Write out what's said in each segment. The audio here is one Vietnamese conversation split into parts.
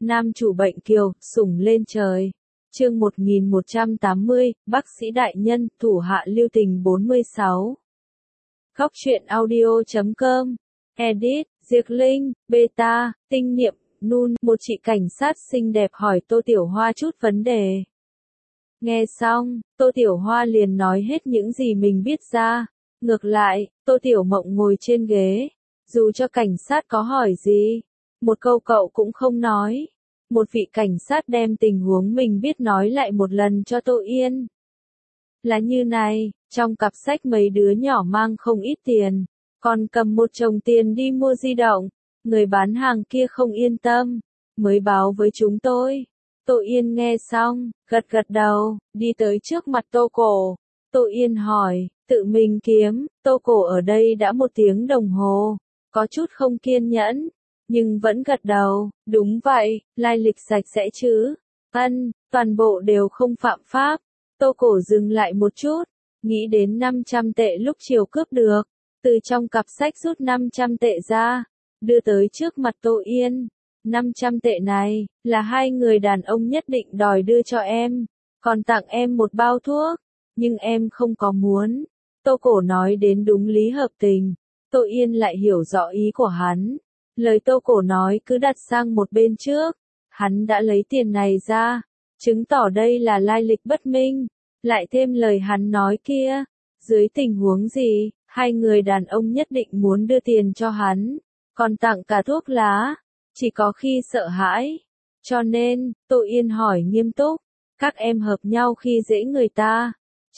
Nam chủ bệnh kiều, sủng lên trời. Chương 1180, bác sĩ đại nhân, thủ hạ lưu tình 46. Góc truyện audio.com. Edit, Diệc Linh, Beta, Tinh Niệm, Nun. Một chị cảnh sát xinh đẹp hỏi Tô Tiểu Hoa chút vấn đề. Nghe xong, Tô Tiểu Hoa liền nói hết những gì mình biết ra. Ngược lại, Tô Tiểu Mộng ngồi trên ghế. Dù cho cảnh sát có hỏi gì, một câu cậu cũng không nói. Một vị cảnh sát đem tình huống mình biết nói lại một lần cho Tô Yên. Là như này, trong cặp sách mấy đứa nhỏ mang không ít tiền, còn cầm một chồng tiền đi mua di động. Người bán hàng kia không yên tâm, mới báo với chúng tôi. Tô Yên nghe xong, gật gật đầu, đi tới trước mặt Tô Cổ. Tô Yên hỏi, tự mình kiếm. Tô Cổ ở đây đã 1 tiếng đồng hồ, có chút không kiên nhẫn, nhưng vẫn gật đầu. Đúng vậy, lai lịch sạch sẽ chứ? Toàn bộ đều không phạm pháp. Tô Cổ dừng lại một chút, nghĩ đến 500 tệ lúc chiều cướp được, từ trong cặp sách rút 500 tệ ra, đưa tới trước mặt Tô Yên. 500 tệ này, là 2 người đàn ông nhất định đòi đưa cho em, còn tặng em một bao thuốc, nhưng em không có muốn. Tô Cổ nói đến đúng lý hợp tình, Tô Yên lại hiểu rõ ý của hắn. Lời Tô Cổ nói cứ đặt sang một bên trước, hắn đã lấy tiền này ra, chứng tỏ đây là lai lịch bất minh. Lại thêm lời hắn nói kia, dưới tình huống gì, 2 người đàn ông nhất định muốn đưa tiền cho hắn, còn tặng cả thuốc lá, chỉ có khi sợ hãi. Cho nên, Tô Yên hỏi nghiêm túc, các em hợp nhau khi dễ người ta.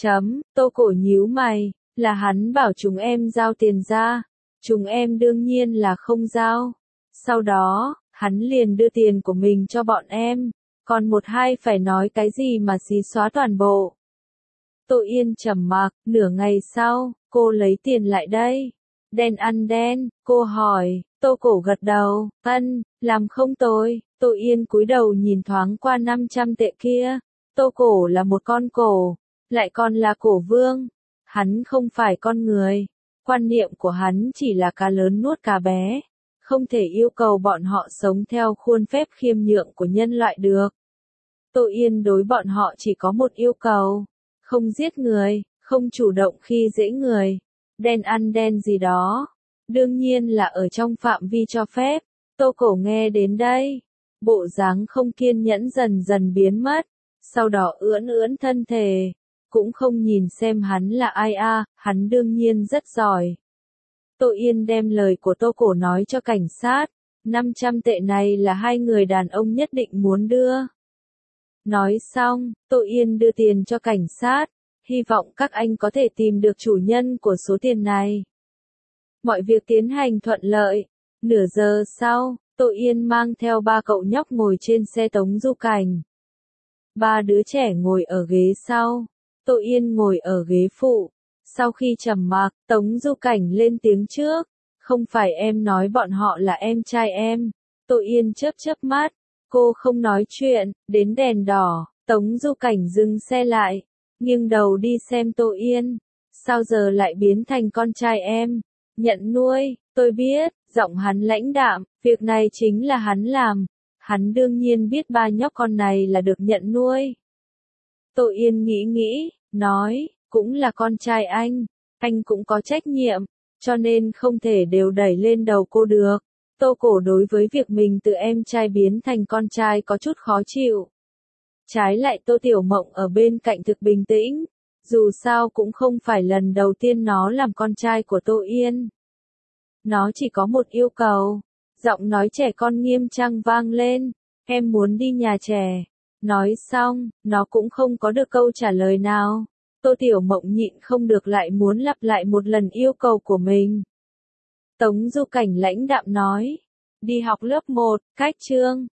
Tô Cổ nhíu mày, là hắn bảo chúng em giao tiền ra, chúng em đương nhiên là không giao. Sau đó, hắn liền đưa tiền của mình cho bọn em, còn 1-2 phải nói cái gì mà xí xóa toàn bộ. Tô Yên trầm mặc. Nửa ngày sau, cô lấy tiền lại đây. Đen ăn đen, cô hỏi. Tô Cổ gật đầu, làm không tồi. Tô Yên cúi đầu nhìn thoáng qua 500 tệ kia. Tô Cổ là một con cổ, lại còn là cổ vương. Hắn không phải con người. Quan niệm của hắn chỉ là cá lớn nuốt cá bé. Không thể yêu cầu bọn họ sống theo khuôn phép khiêm nhượng của nhân loại được. Tô Yên đối bọn họ chỉ có một yêu cầu. Không giết người, không chủ động khi dễ người. Đen ăn đen gì đó. Đương nhiên là ở trong phạm vi cho phép. Tô Cổ nghe đến đây, bộ dáng không kiên nhẫn dần dần biến mất. Sau đó ưỡn thân thể. Cũng không nhìn xem hắn là ai hắn đương nhiên rất giỏi. Tô Yên đem lời của Tô Cổ nói cho cảnh sát. 500 tệ này là 2 người đàn ông nhất định muốn đưa. Nói xong, Tô Yên đưa tiền cho cảnh sát, hy vọng các anh có thể tìm được chủ nhân của số tiền này. Mọi việc tiến hành thuận lợi. Nửa giờ sau, Tô Yên mang theo 3 cậu nhóc ngồi trên xe Tống Du Cảnh. 3 đứa trẻ ngồi ở ghế sau, Tô Yên ngồi ở ghế phụ. Sau khi trầm mặc, Tống Du Cảnh lên tiếng trước. Không phải em nói bọn họ là em trai em. Tô Yên chớp mắt. Cô không nói chuyện. Đến đèn đỏ, Tống Du Cảnh dừng xe lại, nghiêng đầu đi xem Tô Yên. Sao giờ lại biến thành con trai em? Nhận nuôi, tôi biết. Giọng hắn lãnh đạm, việc này chính là hắn làm. Hắn đương nhiên biết 3 nhóc con này là được nhận nuôi. Tô Yên nghĩ, nói, cũng là con trai anh cũng có trách nhiệm, cho nên không thể đều đẩy lên đầu cô được. Tô Cổ đối với việc mình từ em trai biến thành con trai có chút khó chịu. Trái lại Tô Tiểu Mộng ở bên cạnh thực bình tĩnh, dù sao cũng không phải lần đầu tiên nó làm con trai của Tô Yên. Nó chỉ có một yêu cầu. Giọng nói trẻ con nghiêm trang vang lên, em muốn đi nhà trẻ. Nói xong, nó cũng không có được câu trả lời nào. Tô Tiểu Mộng nhịn không được lại muốn lặp lại một lần yêu cầu của mình. Tống Du Cảnh lãnh đạm nói, đi học lớp 1, cách chương.